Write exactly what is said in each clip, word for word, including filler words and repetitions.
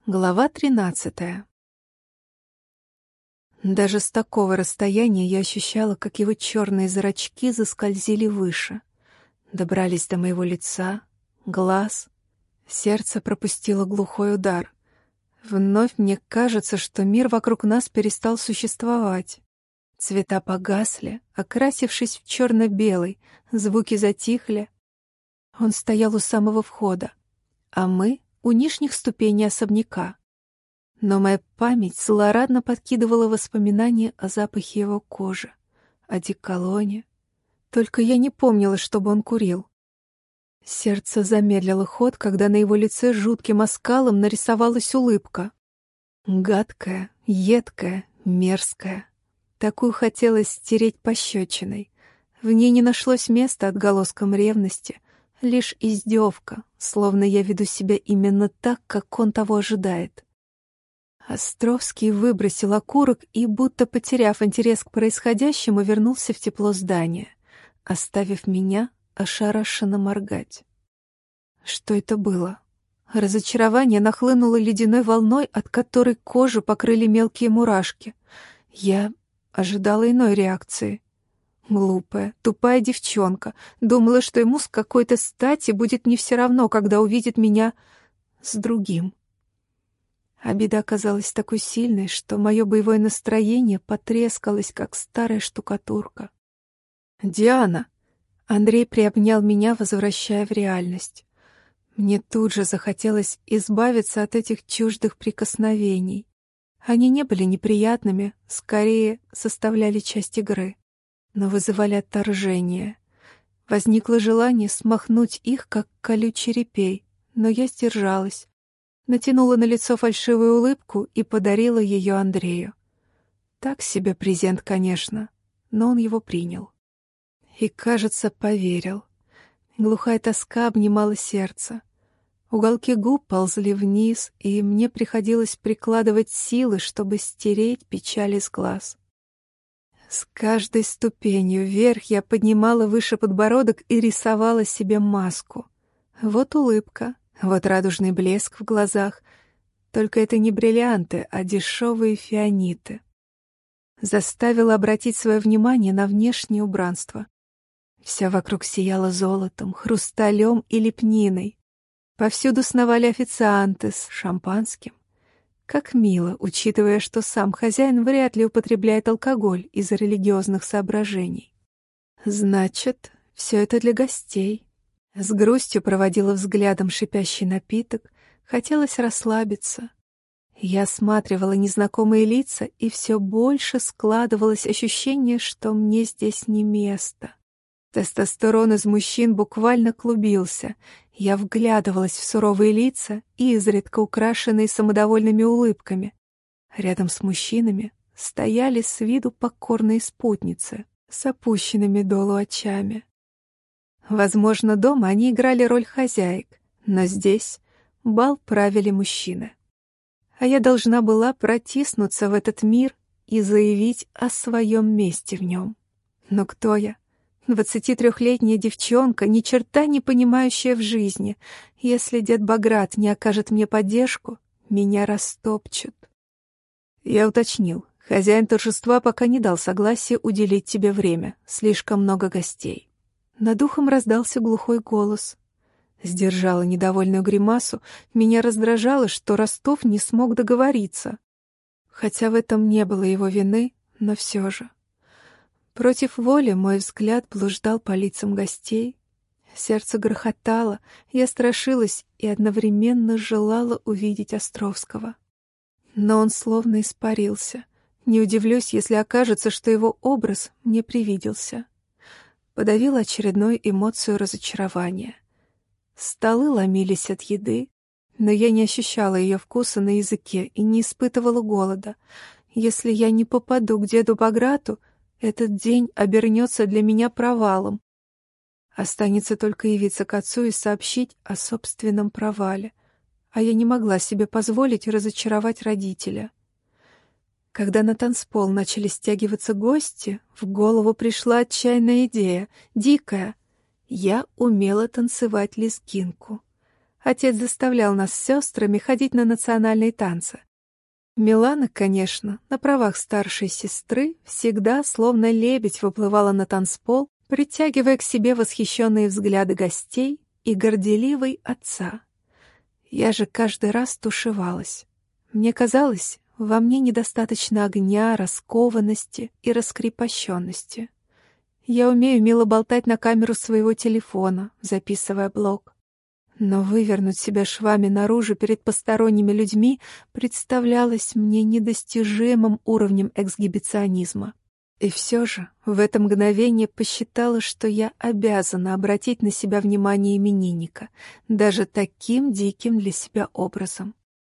Глава тринадцатая. Даже с такого расстояния я ощущала, как его черные зрачки заскользили выше, добрались до моего лица, глаз. Сердце пропустило глухой удар. Вновь мне кажется, что мир вокруг нас перестал существовать. Цвета погасли, окрасившись в черно-белый, звуки затихли. Он стоял у самого входа, а мы — у нижних ступеней особняка. Но моя память злорадно подкидывала воспоминания о запахе его кожи, о деколоне. Только я не помнила, чтобы он курил. Сердце замедлило ход, когда на его лице жутким оскалом нарисовалась улыбка. Гадкая, едкая, мерзкая. Такую хотелось стереть пощечиной. В ней не нашлось места отголоском ревности, лишь издевка, словно я веду себя именно так, как он того ожидает. Островский выбросил окурок и, будто потеряв интерес к происходящему, вернулся в тепло здания, оставив меня ошарашенно моргать. Что это было? Разочарование нахлынуло ледяной волной, от которой кожу покрыли мелкие мурашки. Я ожидала иной реакции. Глупая, тупая девчонка. Думала, что ему с какой-то стати будет не все равно, когда увидит меня с другим. Обида оказалась такой сильной, что мое боевое настроение потрескалось, как старая штукатурка. «Диана!» Андрей приобнял меня, возвращая в реальность. Мне тут же захотелось избавиться от этих чуждых прикосновений. Они не были неприятными, скорее составляли часть игры, но вызывали отторжение. Возникло желание смахнуть их, как колючий репей, но я сдержалась. Натянула на лицо фальшивую улыбку и подарила ее Андрею. Так себе презент, конечно, но он его принял. И, кажется, поверил. Глухая тоска обнимала сердце. Уголки губ ползли вниз, и мне приходилось прикладывать силы, чтобы стереть печаль из глаз. С каждой ступенью вверх я поднимала выше подбородок и рисовала себе маску. Вот улыбка, вот радужный блеск в глазах. Только это не бриллианты, а дешевые фианиты. Заставила обратить свое внимание на внешнее убранство. Все вокруг сияло золотом, хрусталем и лепниной. Повсюду сновали официанты с шампанским. Как мило, учитывая, что сам хозяин вряд ли употребляет алкоголь из-за религиозных соображений. Значит, все это для гостей. С грустью проводила взглядом шипящий напиток, хотелось расслабиться. Я осматривала незнакомые лица, и все больше складывалось ощущение, что мне здесь не место. Тестостерон из мужчин буквально клубился. Я вглядывалась в суровые лица, изредка украшенные самодовольными улыбками. Рядом с мужчинами стояли с виду покорные спутницы с опущенными долу очами. Возможно, дома они играли роль хозяек, но здесь бал правили мужчины. А я должна была протиснуться в этот мир и заявить о своем месте в нем. Но кто я? Двадцатитрехлетняя девчонка, ни черта не понимающая в жизни. Если дед Баграт не окажет мне поддержку, меня растопчут. Я уточнил. Хозяин торжества пока не дал согласия уделить тебе время. Слишком много гостей. Над ухом раздался глухой голос. Сдержала недовольную гримасу. Меня раздражало, что Ростов не смог договориться. Хотя в этом не было его вины, но все же. Против воли мой взгляд блуждал по лицам гостей. Сердце грохотало, я страшилась и одновременно желала увидеть Островского. Но он словно испарился. Не удивлюсь, если окажется, что его образ мне привиделся. Подавила очередную эмоцию разочарования. Столы ломились от еды, но я не ощущала ее вкуса на языке и не испытывала голода. Если я не попаду к деду Баграту, этот день обернется для меня провалом. Останется только явиться к отцу и сообщить о собственном провале. А я не могла себе позволить разочаровать родителя. Когда на танцпол начали стягиваться гости, в голову пришла отчаянная идея, дикая. Я умела танцевать лезгинку. Отец заставлял нас с сестрами ходить на национальные танцы. Милана, конечно, на правах старшей сестры, всегда, словно лебедь, выплывала на танцпол, притягивая к себе восхищенные взгляды гостей и горделивый отца. Я же каждый раз тушевалась. Мне казалось, во мне недостаточно огня, раскованности и раскрепощенности. Я умею мило болтать на камеру своего телефона, записывая блог. Но вывернуть себя швами наружу перед посторонними людьми представлялось мне недостижимым уровнем эксгибиционизма. И все же в это мгновение посчитала, что я обязана обратить на себя внимание именинника, даже таким диким для себя образом.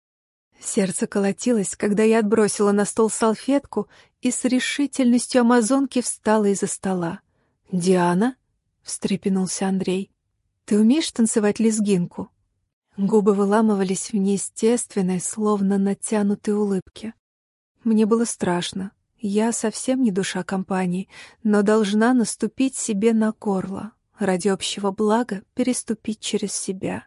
Сердце колотилось, когда я отбросила на стол салфетку и с решительностью амазонки встала из-за стола. «Диана?» — встрепенулся Андрей. «Ты умеешь танцевать лезгинку?» Губы выламывались в неестественной, словно натянутой улыбке. Мне было страшно. Я совсем не душа компании, но должна наступить себе на горло, ради общего блага переступить через себя.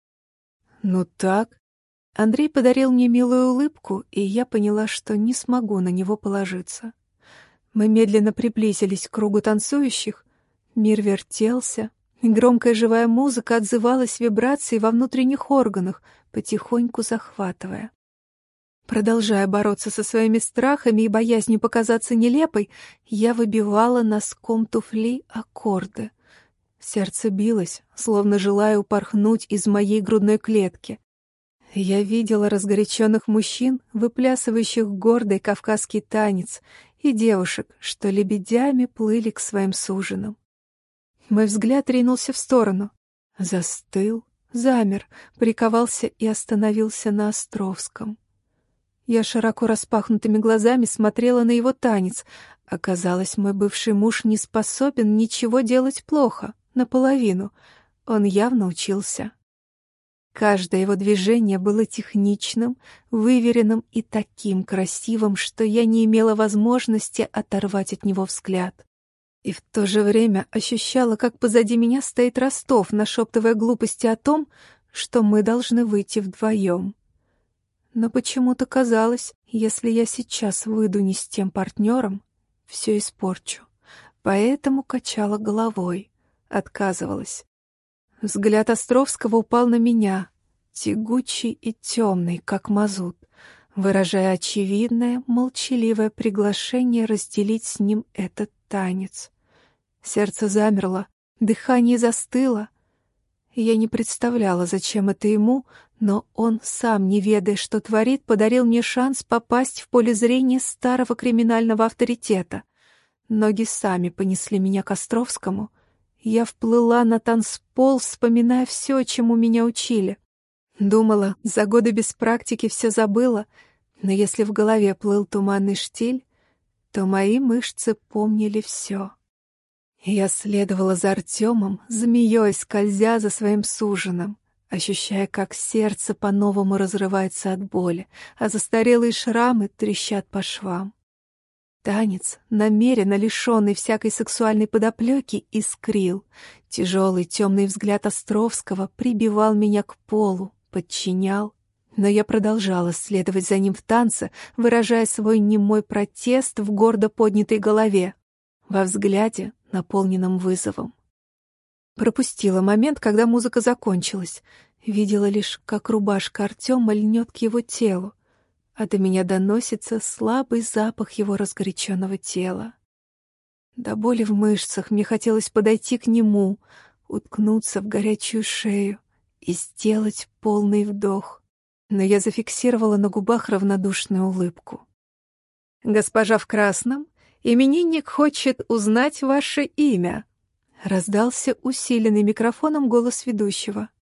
«Ну так?» Андрей подарил мне милую улыбку, и я поняла, что не смогу на него положиться. Мы медленно приблизились к кругу танцующих. Мир вертелся, и громкая живая музыка отзывалась вибрацией во внутренних органах, потихоньку захватывая. Продолжая бороться со своими страхами и боязнью показаться нелепой, я выбивала носком туфли аккорды. Сердце билось, словно желая упорхнуть из моей грудной клетки. Я видела разгоряченных мужчин, выплясывающих гордый кавказский танец, и девушек, что лебедями плыли к своим суженам. Мой взгляд ринулся в сторону. Застыл, замер, приковался и остановился на Островском. Я широко распахнутыми глазами смотрела на его танец. Оказалось, мой бывший муж не способен ничего делать плохо, наполовину. Он явно учился. Каждое его движение было техничным, выверенным и таким красивым, что я не имела возможности оторвать от него взгляд. И в то же время ощущала, как позади меня стоит Ростов, нашептывая глупости о том, что мы должны выйти вдвоем. Но почему-то казалось, если я сейчас выйду не с тем партнером, все испорчу. Поэтому качала головой, отказывалась. Взгляд Островского упал на меня, тягучий и темный, как мазут, выражая очевидное, молчаливое приглашение разделить с ним этот танец. Сердце замерло, дыхание застыло. Я не представляла, зачем это ему, но он, сам не ведая, что творит, подарил мне шанс попасть в поле зрения старого криминального авторитета. Ноги сами понесли меня к Островскому. Я вплыла на танцпол, вспоминая все, чему меня учили. Думала, за годы без практики все забыла, но если в голове плыл туманный штиль, то мои мышцы помнили все. Я следовала за Артемом, змеей скользя за своим суженым, ощущая, как сердце по-новому разрывается от боли, а застарелые шрамы трещат по швам. Танец, намеренно лишенный всякой сексуальной подоплеки, искрил. Тяжелый темный взгляд Островского прибивал меня к полу, подчинял. Но я продолжала следовать за ним в танце, выражая свой немой протест в гордо поднятой голове, во взгляде, наполненном вызовом. Пропустила момент, когда музыка закончилась. Видела лишь, как рубашка Артема льнет к его телу, а до меня доносится слабый запах его разгоряченного тела. До боли в мышцах мне хотелось подойти к нему, уткнуться в горячую шею и сделать полный вдох. Но я зафиксировала на губах равнодушную улыбку. «Госпожа в красном, именинник хочет узнать ваше имя», — раздался усиленный микрофоном голос ведущего.